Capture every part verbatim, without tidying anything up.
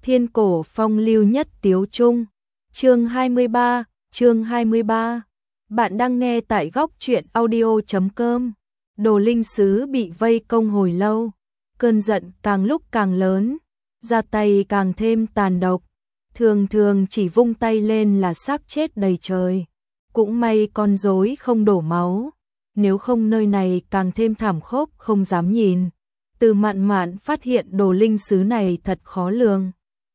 Thiên cổ phong lưu nhất tiếu trung. Chương hai mươi ba, chương hai mươi ba. Bạn đang nghe tại góc truyện audio chấm com. Đồ linh sứ bị vây công hồi lâu, cơn giận càng lúc càng lớn, ra tay càng thêm tàn độc, thường thường chỉ vung tay lên là xác chết đầy trời. Cũng may con rối không đổ máu, nếu không nơi này càng thêm thảm khốc không dám nhìn. Từ Mạn Mạn phát hiện đồ linh sứ này thật khó lường.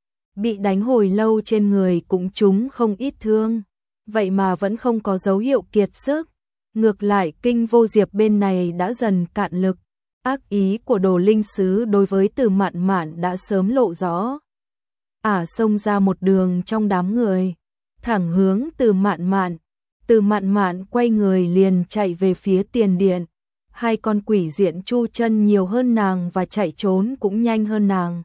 Bị đánh hồi lâu trên người cũng trúng không ít thương, vậy mà vẫn không có dấu hiệu kiệt sức. Ngược lại Kinh Vô Diệp bên này đã dần cạn lực, ác ý của đồ linh sứ đối với Từ Mạn Mạn đã sớm lộ rõ. Ả xông ra một đường trong đám người, thẳng hướng Từ Mạn Mạn. Từ Mạn Mạn quay người liền chạy về phía tiền điện. Hai con quỷ diện chu chân nhiều hơn nàng và chạy trốn cũng nhanh hơn nàng.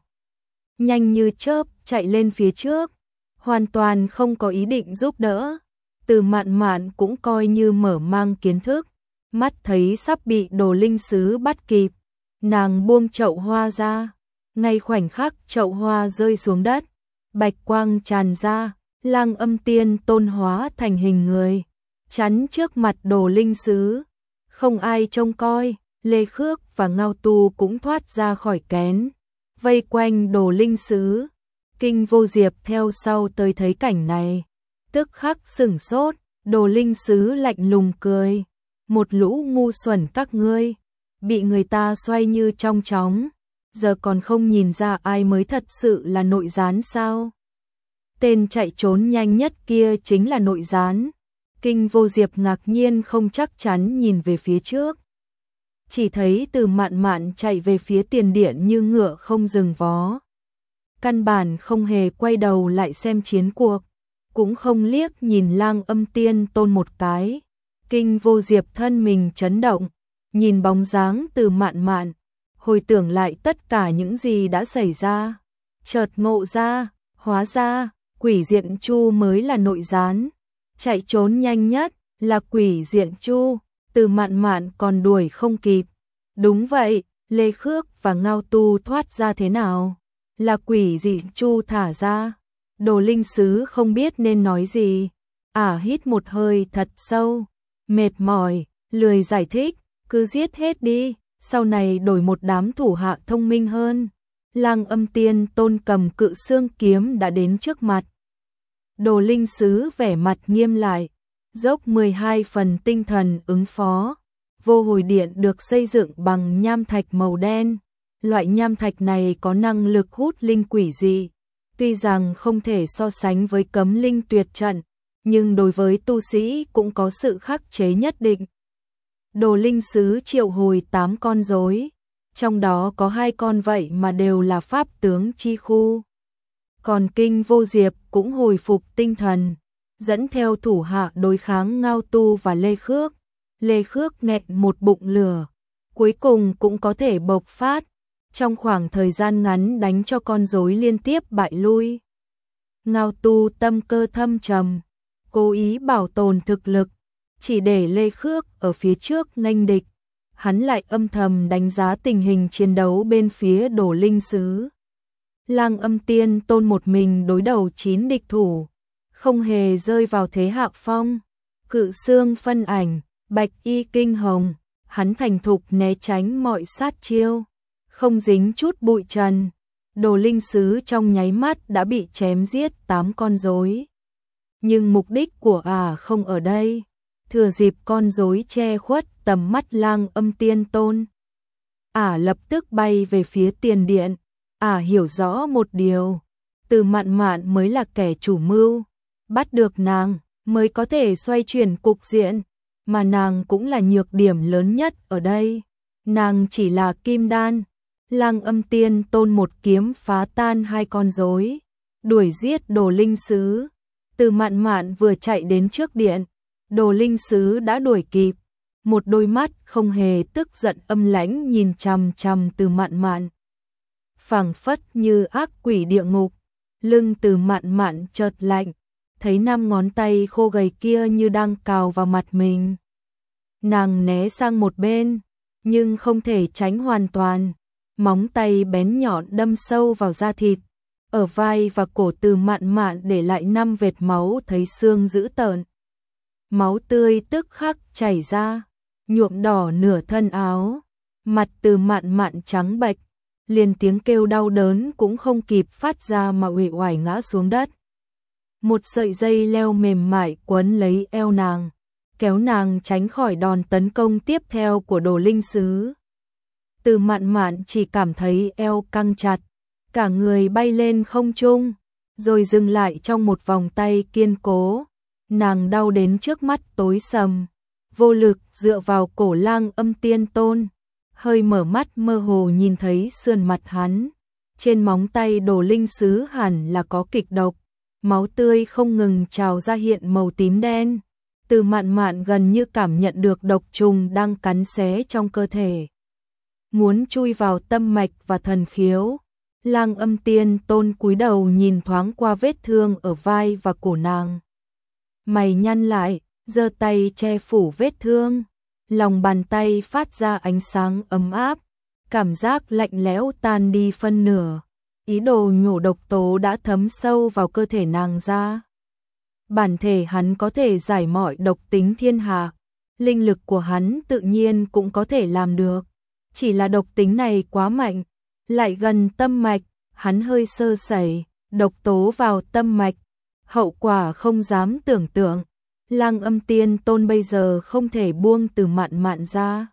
Nhanh như chớp chạy lên phía trước, hoàn toàn không có ý định giúp đỡ. Từ Mạn Mạn cũng coi như mở mang kiến thức, mắt thấy sắp bị đồ linh sứ bắt kịp, nàng buông chậu hoa ra, ngay khoảnh khắc chậu hoa rơi xuống đất, bạch quang tràn ra, Lang Âm Tiên Tôn hóa thành hình người, chắn trước mặt đồ linh sứ. Không ai trông coi, Lê Khước và Ngao Tu cũng thoát ra khỏi kén, vây quanh đồ linh sứ. Kinh Vô Diệp theo sau tới thấy cảnh này, tức khắc sửng sốt. Đồ linh sứ lạnh lùng cười, một lũ ngu xuẩn các ngươi, bị người ta xoay như trong chóng, giờ còn không nhìn ra ai mới thật sự là nội gián sao? Tên chạy trốn nhanh nhất kia chính là nội gián. Kinh Vô Diệp ngạc nhiên không chắc chắn nhìn về phía trước, chỉ thấy Từ Mạn Mạn chạy về phía tiền điện như ngựa không dừng vó, căn bản không hề quay đầu lại xem chiến cuộc, cũng không liếc nhìn Lang Âm Tiên Tôn một cái. Kinh Vô Diệp thân mình chấn động, nhìn bóng dáng Từ Mạn Mạn, hồi tưởng lại tất cả những gì đã xảy ra, chợt ngộ ra, hóa ra quỷ diện Chu mới là nội gián. Chạy trốn nhanh nhất là quỷ diện Chu, Từ Mạn Mạn còn đuổi không kịp. Đúng vậy, Lê Khước và Ngao Tu thoát ra thế nào? Là quỷ diện Chu thả ra. Đồ linh sứ không biết nên nói gì. Ả à, hít một hơi thật sâu, mệt mỏi, lười giải thích, cứ giết hết đi, sau này đổi một đám thủ hạ thông minh hơn. Lang Âm Tiên Tôn cầm cự xương kiếm đã đến trước mặt. Đồ linh sứ vẻ mặt nghiêm lại, dốc mười hai phần tinh thần ứng phó. Vô Hồi Điện được xây dựng bằng nham thạch màu đen. Loại nham thạch này có năng lực hút linh quỷ dị. Tuy rằng không thể so sánh với cấm linh tuyệt trận, nhưng đối với tu sĩ cũng có sự khắc chế nhất định. Đồ linh sứ triệu hồi tám con rối, trong đó có hai con vậy mà đều là pháp tướng chi khu. Còn Kinh Vô Diệp cũng hồi phục tinh thần, dẫn theo thủ hạ đối kháng Ngao Tu và Lê Khước. Lê Khước nghẹn một bụng lửa, cuối cùng cũng có thể bộc phát, trong khoảng thời gian ngắn đánh cho con rối liên tiếp bại lui. Ngao Tu tâm cơ thâm trầm, cố ý bảo tồn thực lực, chỉ để Lê Khước ở phía trước nghênh địch. Hắn lại âm thầm đánh giá tình hình chiến đấu bên phía đồ linh sứ. Lang Âm Tiên Tôn một mình đối đầu chín địch thủ, không hề rơi vào thế hạ phong. Cự xương phân ảnh, bạch y kinh hồng, hắn thành thục né tránh mọi sát chiêu, không dính chút bụi trần. Đồ linh sứ trong nháy mắt đã bị chém giết tám con rối. Nhưng mục đích của Ả không ở đây, thừa dịp con rối che khuất tầm mắt Lang Âm Tiên Tôn, Ả lập tức bay về phía tiền điện. Ả hiểu rõ một điều, Từ Mạn Mạn mới là kẻ chủ mưu, bắt được nàng mới có thể xoay chuyển cục diện, mà nàng cũng là nhược điểm lớn nhất ở đây. Nàng chỉ là kim đan. Lang Âm Tiên Tôn một kiếm phá tan hai con rối, đuổi giết đồ linh sứ. Từ Mạn Mạn vừa chạy đến trước điện, đồ linh sứ đã đuổi kịp, một đôi mắt không hề tức giận âm lãnh nhìn chằm chằm Từ Mạn Mạn, phảng phất như ác quỷ địa ngục. Lưng Từ Mạn Mạn chợt lạnh, thấy năm ngón tay khô gầy kia như đang cào vào mặt mình. Nàng né sang một bên, nhưng không thể tránh hoàn toàn, móng tay bén nhọn đâm sâu vào da thịt, ở vai và cổ Từ Mạn Mạn để lại năm vệt máu thấy xương dữ tợn. Máu tươi tức khắc chảy ra, nhuộm đỏ nửa thân áo, mặt Từ Mạn Mạn trắng bệch, liền tiếng kêu đau đớn cũng không kịp phát ra mà uể oải ngã xuống đất. Một sợi dây leo mềm mại quấn lấy eo nàng, kéo nàng tránh khỏi đòn tấn công tiếp theo của Đồ Linh Sứ. Từ Mạn Mạn chỉ cảm thấy eo căng chặt, cả người bay lên không trung, rồi dừng lại trong một vòng tay kiên cố. Nàng đau đến trước mắt tối sầm, vô lực dựa vào cổ Lang Âm Tiên Tôn, hơi mở mắt mơ hồ nhìn thấy sườn mặt hắn. Trên móng tay Đồ Linh Sứ hẳn là có kịch độc, máu tươi không ngừng trào ra hiện màu tím đen. Từ Mạn Mạn gần như cảm nhận được độc trùng đang cắn xé trong cơ thể, muốn chui vào tâm mạch và thần khiếu. Lang Âm Tiên Tôn cúi đầu nhìn thoáng qua vết thương ở vai và cổ nàng, mày nhăn lại, giơ tay che phủ vết thương, lòng bàn tay phát ra ánh sáng ấm áp, cảm giác lạnh lẽo tan đi phân nửa. Ý đồ nhổ độc tố đã thấm sâu vào cơ thể nàng ra. Bản thể hắn có thể giải mọi độc tính thiên hạ, linh lực của hắn tự nhiên cũng có thể làm được. Chỉ là độc tính này quá mạnh, lại gần tâm mạch, hắn hơi sơ sẩy, độc tố vào tâm mạch, hậu quả không dám tưởng tượng. Lang Âm Tiên Tôn bây giờ không thể buông Từ Mạn Mạn ra,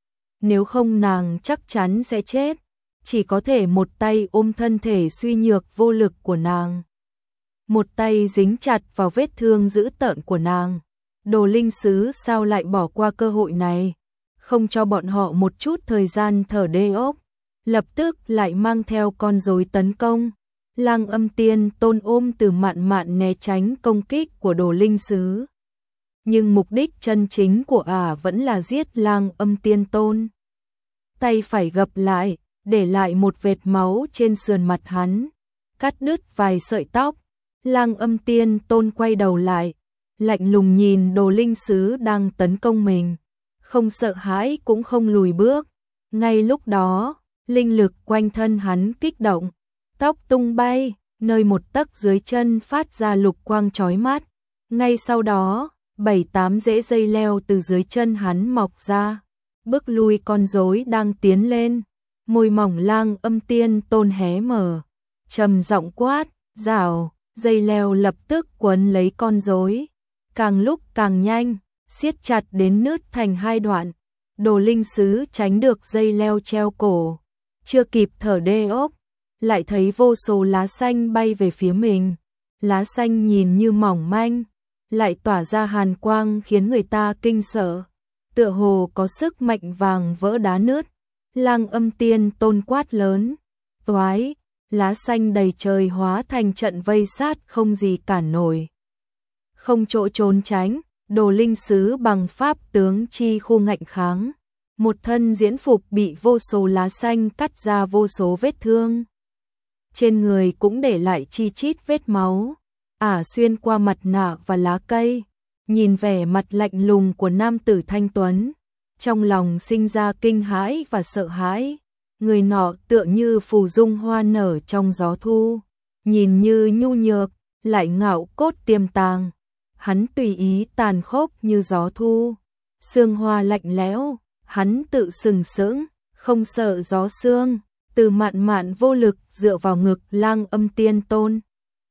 nếu không nàng chắc chắn sẽ chết, chỉ có thể một tay ôm thân thể suy nhược vô lực của nàng, một tay dính chặt vào vết thương dữ tợn của nàng. Đồ Linh Sứ sao lại bỏ qua cơ hội này, không cho bọn họ một chút thời gian thở đê ốc, lập tức lại mang theo con rối tấn công. Lang Âm Tiên Tôn ôm Từ Mạn Mạn né tránh công kích của Đồ Linh Sứ, nhưng mục đích chân chính của ả vẫn là giết Lang Âm Tiên Tôn. Tay phải gập lại, để lại một vệt máu trên sườn mặt hắn, cắt đứt vài sợi tóc. Lang Âm Tiên Tôn quay đầu lại, lạnh lùng nhìn Đồ Linh Sứ đang tấn công mình, không sợ hãi cũng không lùi bước. Ngay lúc đó, linh lực quanh thân hắn kích động, tóc tung bay, nơi một tấc dưới chân phát ra lục quang chói mắt. Ngay sau đó, bảy tám rễ dây leo từ dưới chân hắn mọc ra, bước lui con rối đang tiến lên. Môi mỏng Lang Âm Tiên Tôn hé mở, trầm giọng quát, "Rào!" Dây leo lập tức quấn lấy con rối, càng lúc càng nhanh, siết chặt đến nứt thành hai đoạn. Đồ Linh Sứ tránh được dây leo treo cổ, chưa kịp thở đê ốc, lại thấy vô số lá xanh bay về phía mình. Lá xanh nhìn như mỏng manh, lại tỏa ra hàn quang khiến người ta kinh sợ, tựa hồ có sức mạnh vàng vỡ đá nứt. Lang Âm Tiên Tôn quát lớn, "Toái!" Lá xanh đầy trời hóa thành trận vây sát không gì cản nổi. Không chỗ trốn tránh, Đồ Linh Sứ bằng pháp tướng chi khu ngạnh kháng. Một thân diễn phục bị vô số lá xanh cắt ra vô số vết thương. Trên người cũng để lại chi chít vết máu. Ả xuyên qua mặt nạ và lá cây, nhìn vẻ mặt lạnh lùng của nam tử thanh tuấn, trong lòng sinh ra kinh hãi và sợ hãi. Người nọ tựa như phù dung hoa nở trong gió thu, nhìn như nhu nhược, lại ngạo cốt tiềm tàng. Hắn tùy ý tàn khốc như gió thu, sương hoa lạnh lẽo, hắn tự sừng sững, không sợ gió sương. Từ Mạn Mạn vô lực dựa vào ngực Lang Âm Tiên Tôn,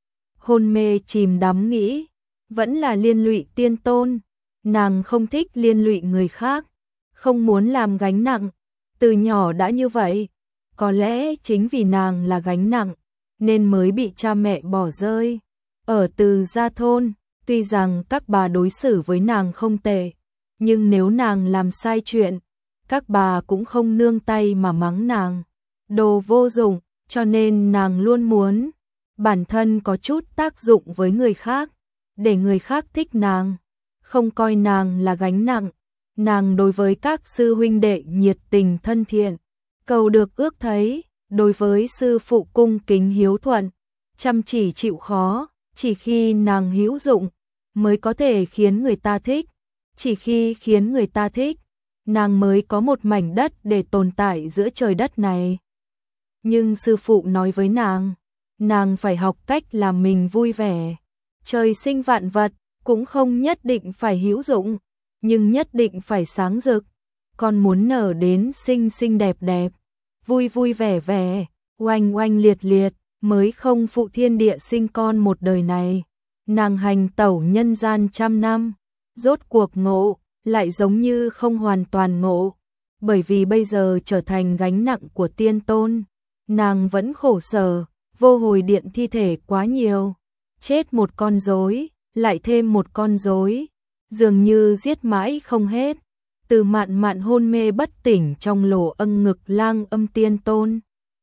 hôn mê chìm đắm nghĩ, vẫn là liên lụy tiên tôn. Nàng không thích liên lụy người khác, không muốn làm gánh nặng. Từ nhỏ đã như vậy, có lẽ chính vì nàng là gánh nặng, nên mới bị cha mẹ bỏ rơi. Ở Từ gia thôn, tuy rằng các bà đối xử với nàng không tệ, nhưng nếu nàng làm sai chuyện, các bà cũng không nương tay mà mắng nàng đồ vô dụng, cho nên nàng luôn muốn bản thân có chút tác dụng với người khác, để người khác thích nàng, không coi nàng là gánh nặng. Nàng đối với các sư huynh đệ nhiệt tình thân thiện, cầu được ước thấy, đối với sư phụ cung kính hiếu thuận, chăm chỉ chịu khó. Chỉ khi nàng hữu dụng mới có thể khiến người ta thích, chỉ khi khiến người ta thích, nàng mới có một mảnh đất để tồn tại giữa trời đất này. Nhưng sư phụ nói với nàng, nàng phải học cách làm mình vui vẻ. Trời sinh vạn vật, cũng không nhất định phải hữu dụng, nhưng nhất định phải sáng rực. Con muốn nở đến xinh xinh đẹp đẹp, vui vui vẻ vẻ, oanh oanh liệt liệt, mới không phụ thiên địa sinh con một đời này. Nàng hành tẩu nhân gian trăm năm, rốt cuộc ngộ, lại giống như không hoàn toàn ngộ, bởi vì bây giờ trở thành gánh nặng của tiên tôn. Nàng vẫn khổ sở, vô hồi điện thi thể quá nhiều, chết một con rối, lại thêm một con rối, dường như giết mãi không hết. Từ Mạn Mạn hôn mê bất tỉnh trong lỗ âng ngực Lang Âm tiên tôn,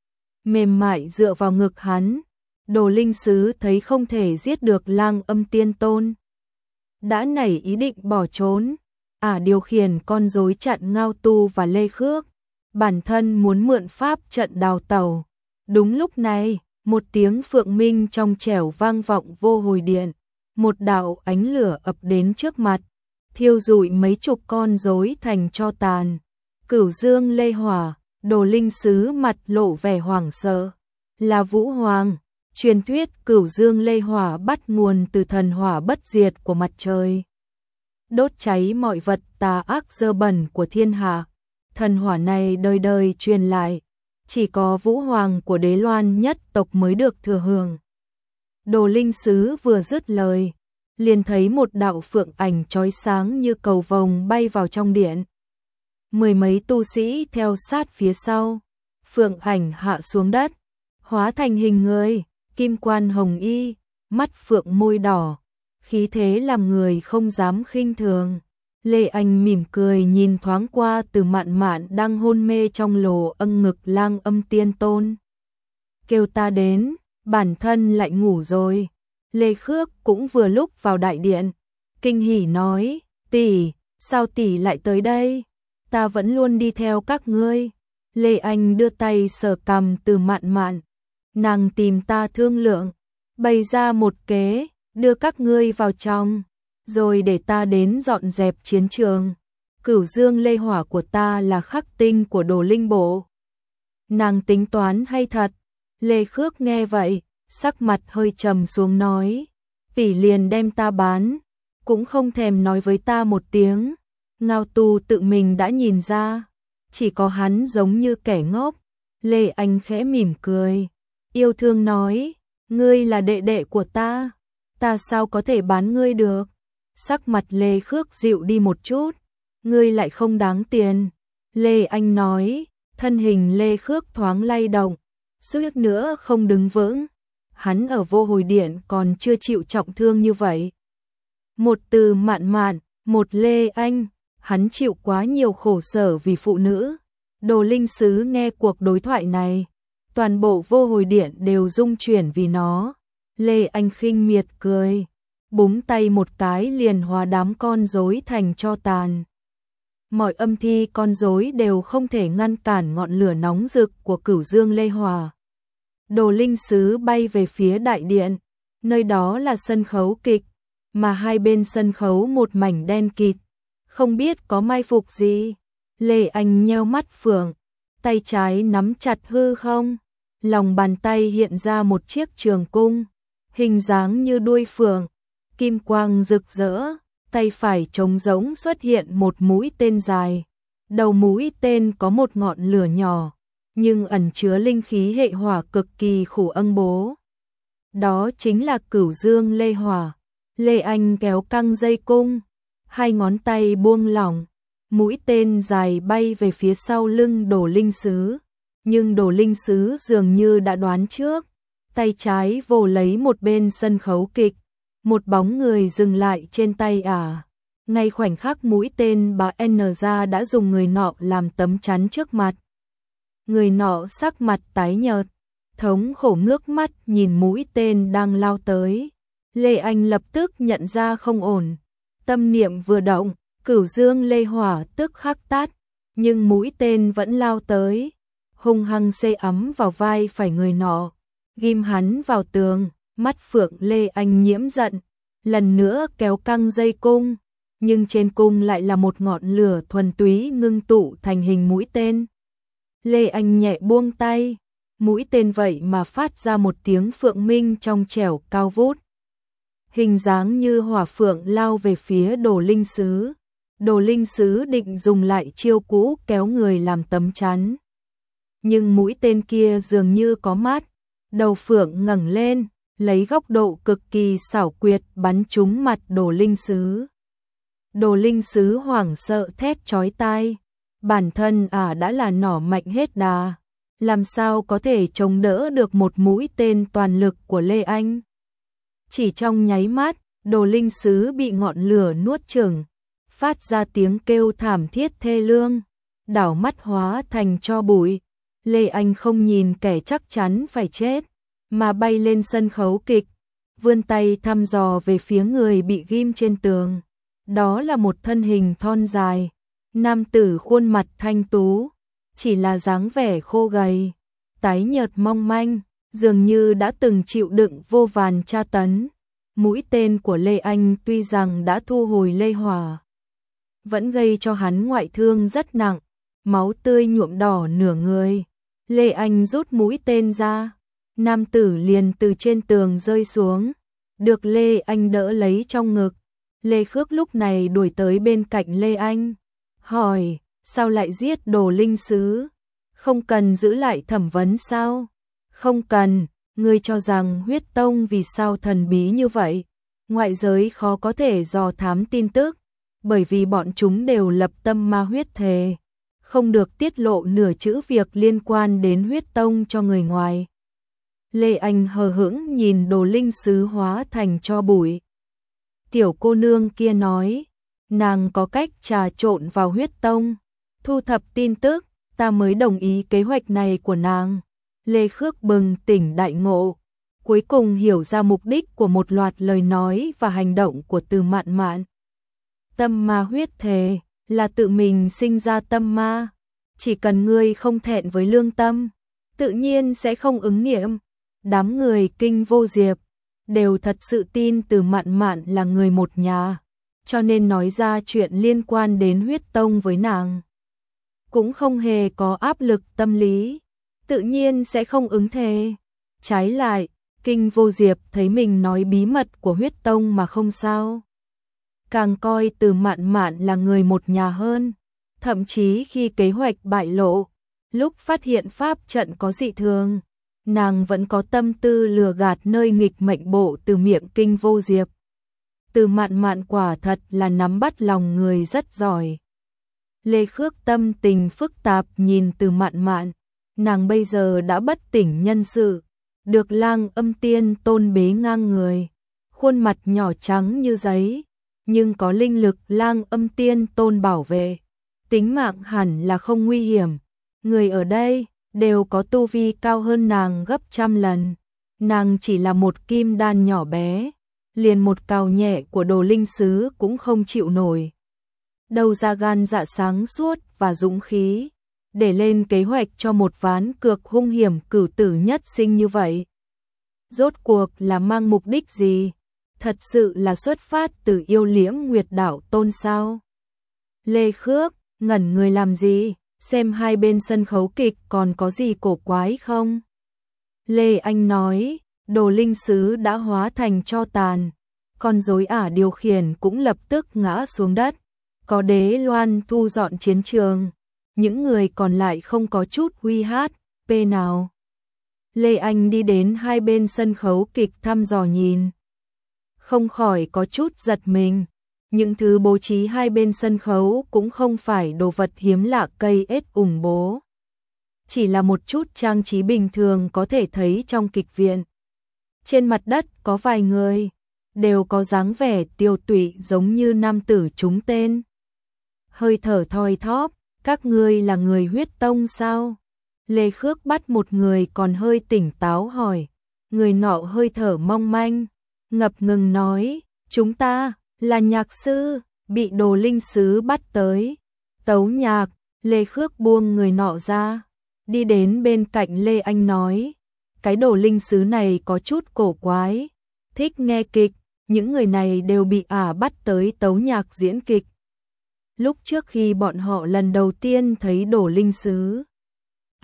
mềm mại dựa vào ngực hắn. Đồ Linh Sứ thấy không thể giết được Lang Âm tiên tôn, đã nảy ý định bỏ trốn. Ả à, điều khiển con rối chặn Ngao Tu và Lê Khước, bản thân muốn mượn pháp trận đào tẩu. Đúng lúc này, một tiếng phượng minh trong trẻo vang vọng vô hồi điện, một đạo ánh lửa ập đến trước mặt, thiêu rụi mấy chục con rối thành tro tàn. Cửu Dương Lê Hỏa, Đồ Linh Sứ mặt lộ vẻ hoảng sợ. Là Vũ Hoàng. Truyền thuyết Cửu Dương Lê Hỏa bắt nguồn từ thần hỏa bất diệt của mặt trời, đốt cháy mọi vật tà ác dơ bẩn của thiên hạ. Thần hỏa này đời đời truyền lại, chỉ có Vũ Hoàng của Đế Loan nhất tộc mới được thừa hưởng. Đồ Linh Sứ vừa dứt lời, liền thấy một đạo phượng ảnh chói sáng như cầu vồng bay vào trong điện. Mười mấy tu sĩ theo sát phía sau, phượng ảnh hạ xuống đất, hóa thành hình người, kim quan hồng y, mắt phượng môi đỏ, khí thế làm người không dám khinh thường. Lê Anh mỉm cười nhìn thoáng qua Từ Mạn Mạn đang hôn mê trong lỗ âng ngực Lang Âm tiên tôn. Kêu ta đến, bản thân lại ngủ rồi. Lê Khước cũng vừa lúc vào đại điện, kinh hỉ nói, tỷ, sao tỷ lại tới đây? Ta vẫn luôn đi theo các ngươi. Lê Anh đưa tay sờ cằm Từ Mạn Mạn, nàng tìm ta thương lượng, bày ra một kế, đưa các ngươi vào trong, rồi để ta đến dọn dẹp chiến trường. Cửu Dương Lê Hỏa của ta là khắc tinh của Đồ Linh Bộ. Nàng tính toán hay thật? Lê Khước nghe vậy, sắc mặt hơi trầm xuống nói, tỷ liền đem ta bán, cũng không thèm nói với ta một tiếng. Ngao Tu tự mình đã nhìn ra, chỉ có hắn giống như kẻ ngốc. Lê Anh khẽ mỉm cười, yêu thương nói, ngươi là đệ đệ của ta, ta sao có thể bán ngươi được? Sắc mặt Lê Khước dịu đi một chút, ngươi lại không đáng tiền. Lê Anh nói, thân hình Lê Khước thoáng lay động, suýt nữa không đứng vững. Hắn ở vô hồi điện còn chưa chịu trọng thương như vậy. Một Từ Mạn Mạn, một Lê Anh, hắn chịu quá nhiều khổ sở vì phụ nữ. Đồ Linh Sứ nghe cuộc đối thoại này, toàn bộ vô hồi điện đều rung chuyển vì nó. Lê Anh khinh miệt cười, búng tay một cái liền hóa đám con rối thành tro tàn. Mọi âm thi con rối đều không thể ngăn cản ngọn lửa nóng rực của Cửu Dương Lê Hỏa. Đồ Linh Sứ bay về phía đại điện, nơi đó là sân khấu kịch, mà hai bên sân khấu một mảnh đen kịt, không biết có mai phục gì. Lê Anh nheo mắt phượng, tay trái nắm chặt hư không, lòng bàn tay hiện ra một chiếc trường cung, hình dáng như đuôi phượng, kim quang rực rỡ, tay phải trống rỗng xuất hiện một mũi tên dài, đầu mũi tên có một ngọn lửa nhỏ, nhưng ẩn chứa linh khí hệ hỏa cực kỳ khủng âng bố. Đó chính là Cửu Dương Lê Hỏa. Lê Anh kéo căng dây cung, hai ngón tay buông lỏng, mũi tên dài bay về phía sau lưng Đồ Linh Sứ, nhưng Đồ Linh Sứ dường như đã đoán trước, tay trái vồ lấy một bên sân khấu kịch, một bóng người dừng lại trên tay ả. À. Ngay khoảnh khắc mũi tên bà N ra đã dùng người nọ làm tấm chắn trước mặt. Người nọ sắc mặt tái nhợt, thống khổ ngước mắt nhìn mũi tên đang lao tới. Lê Anh lập tức nhận ra không ổn, tâm niệm vừa động, Cửu Dương Lê Hỏa tức khắc tắt, nhưng mũi tên vẫn lao tới, hung hăng xây ấm vào vai phải người nọ, ghim hắn vào tường. Mắt phượng Lê Anh nhiễm giận, lần nữa kéo căng dây cung, nhưng trên cung lại là một ngọn lửa thuần túy ngưng tụ thành hình mũi tên. Lê Anh nhẹ buông tay, mũi tên vậy mà phát ra một tiếng phượng minh trong trẻo cao vút. Hình dáng như hỏa phượng lao về phía Đồ Linh Sứ. Đồ Linh Sứ định dùng lại chiêu cũ kéo người làm tấm chắn. Nhưng mũi tên kia dường như có mắt, đầu phượng ngẩng lên, lấy góc độ cực kỳ xảo quyệt bắn trúng mặt Đồ Linh Sứ. Đồ Linh Sứ hoảng sợ thét chói tai, bản thân ả à đã là nỏ mạnh hết đà, làm sao có thể chống đỡ được một mũi tên toàn lực của Lê Anh. Chỉ trong nháy mắt, Đồ Linh Sứ bị ngọn lửa nuốt chửng, phát ra tiếng kêu thảm thiết thê lương, đảo mắt hóa thành tro bụi. Lê Anh không nhìn kẻ chắc chắn phải chết, mà bay lên sân khấu kịch, vươn tay thăm dò về phía người bị ghim trên tường. Đó là một thân hình thon dài, nam tử khuôn mặt thanh tú, chỉ là dáng vẻ khô gầy, tái nhợt mong manh, dường như đã từng chịu đựng vô vàn tra tấn. Mũi tên của Lê Anh tuy rằng đã thu hồi lê hỏa, vẫn gây cho hắn ngoại thương rất nặng, máu tươi nhuộm đỏ nửa người. Lê Anh rút mũi tên ra, nam tử liền từ trên tường rơi xuống, được Lê Anh đỡ lấy trong ngực. Lê Khước lúc này đuổi tới bên cạnh Lê Anh, hỏi, sao lại giết Đồ Linh Sứ? Không cần giữ lại thẩm vấn sao? Không cần, ngươi cho rằng huyết tông vì sao thần bí như vậy? Ngoại giới khó có thể dò thám tin tức, bởi vì bọn chúng đều lập tâm ma huyết thề, không được tiết lộ nửa chữ việc liên quan đến huyết tông cho người ngoài. Lê Anh hờ hững nhìn Đồ Linh Sứ hóa thành tro bụi. Tiểu cô nương kia nói, nàng có cách trà trộn vào huyết tông, thu thập tin tức, ta mới đồng ý kế hoạch này của nàng. Lê Khước bừng tỉnh đại ngộ, cuối cùng hiểu ra mục đích của một loạt lời nói và hành động của Từ Mạn Mạn. Tâm ma huyết thề là tự mình sinh ra tâm ma, chỉ cần ngươi không thẹn với lương tâm, tự nhiên sẽ không ứng nghiệm. Đám người Kinh Vô Diệp đều thật sự tin Từ Mạn Mạn là người một nhà, cho nên nói ra chuyện liên quan đến huyết tông với nàng. Cũng không hề có áp lực tâm lý, tự nhiên sẽ không ứng thề. Trái lại, Kinh Vô Diệp thấy mình nói bí mật của huyết tông mà không sao, càng coi Từ Mạn Mạn là người một nhà hơn. Thậm chí khi kế hoạch bại lộ, lúc phát hiện pháp trận có dị thường, nàng vẫn có tâm tư lừa gạt nơi nghịch mệnh bộ từ miệng Kinh Vô Diệp. Từ Mạn Mạn quả thật là nắm bắt lòng người rất giỏi. Lê Khước tâm tình phức tạp nhìn Từ Mạn Mạn, nàng bây giờ đã bất tỉnh nhân sự, được Lang Âm Tiên Tôn bế ngang người, khuôn mặt nhỏ trắng như giấy, nhưng có linh lực Lang Âm Tiên Tôn bảo vệ, tính mạng hẳn là không nguy hiểm. Người ở đây đều có tu vi cao hơn nàng gấp trăm lần, nàng chỉ là một kim đan nhỏ bé, liền một cào nhẹ của Đồ Linh Sứ cũng không chịu nổi. Đâu ra gan dạ sáng suốt và dũng khí để lên kế hoạch cho một ván cược hung hiểm cửu tử nhất sinh như vậy. Rốt cuộc là mang mục đích gì? Thật sự là xuất phát từ yêu Liễm Nguyệt Đạo Tôn sao? Lê Khước ngẩn người làm gì? Xem hai bên sân khấu kịch còn có gì cổ quái không? Lê Anh nói, Đồ Linh Sứ đã hóa thành tro tàn, con rối ả điều khiển cũng lập tức ngã xuống đất. Có Đế Loan thu dọn chiến trường, những người còn lại không có chút huy hát, pê nào. Lê Anh đi đến hai bên sân khấu kịch thăm dò nhìn, không khỏi có chút giật mình. Những thứ bố trí hai bên sân khấu cũng không phải đồ vật hiếm lạ cây ết ủng bố, chỉ là một chút trang trí bình thường có thể thấy trong kịch viện. Trên mặt đất có vài người, đều có dáng vẻ tiêu tụy giống như nam tử trúng tên. Hơi thở thoi thóp, các ngươi là người huyết tông sao? Lê Khước bắt một người còn hơi tỉnh táo hỏi, người nọ hơi thở mong manh, ngập ngừng nói, chúng ta là nhạc sư, bị Đồ Linh Sứ bắt tới. Tấu nhạc, Lê Khước buông người nọ ra, đi đến bên cạnh Lê Anh nói, cái Đồ Linh Sứ này có chút cổ quái, thích nghe kịch, những người này đều bị ả bắt tới tấu nhạc diễn kịch. Lúc trước khi bọn họ lần đầu tiên thấy Đồ Linh Sứ,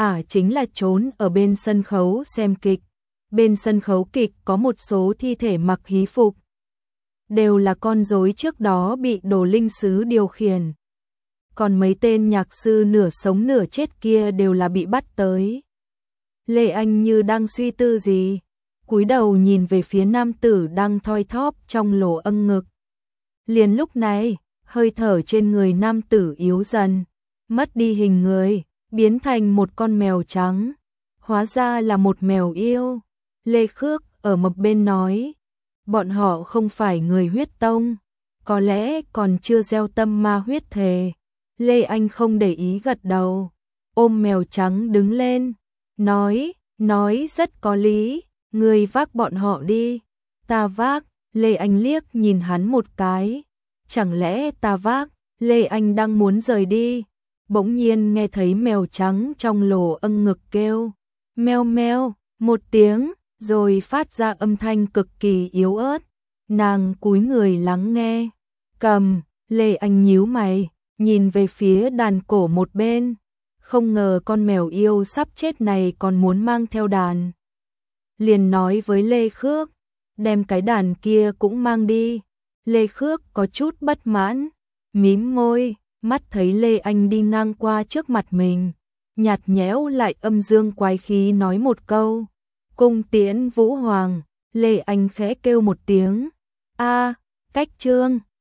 ả chính là trốn ở bên sân khấu xem kịch. Bên sân khấu kịch có một số thi thể mặc hí phục, đều là con rối trước đó bị Đồ Linh Sứ điều khiển. Còn mấy tên nhạc sư nửa sống nửa chết kia đều là bị bắt tới. Lê Anh như đang suy tư gì, cúi đầu nhìn về phía nam tử đang thoi thóp trong lỗ âng ngực. Liền lúc này, hơi thở trên người nam tử yếu dần, mất đi hình người, biến thành một con mèo trắng. Hóa ra là một mèo yêu. Lê Khước ở một bên nói, bọn họ không phải người huyết tông, có lẽ còn chưa gieo tâm ma huyết thề. Lê Anh không để ý gật đầu, ôm mèo trắng đứng lên, nói, nói rất có lý, người vác bọn họ đi. Ta vác. Lê Anh liếc nhìn hắn một cái, chẳng lẽ ta vác? Lê Anh đang muốn rời đi, bỗng nhiên nghe thấy mèo trắng trong lỗ âng ngực kêu, meo meo, một tiếng, rồi phát ra âm thanh cực kỳ yếu ớt. Nàng cúi người lắng nghe, cầm. Lê Anh nhíu mày, nhìn về phía đàn cổ một bên, không ngờ con mèo yêu sắp chết này còn muốn mang theo đàn. Liền nói với Lê Khước, đem cái đàn kia cũng mang đi. Lê Khước có chút bất mãn, mím môi, mắt thấy Lê Anh đi ngang qua trước mặt mình, nhạt nhẽo lại âm dương quái khí nói một câu, cung tiễn Vũ Hoàng. Lê Anh khẽ kêu một tiếng, a, cách trương.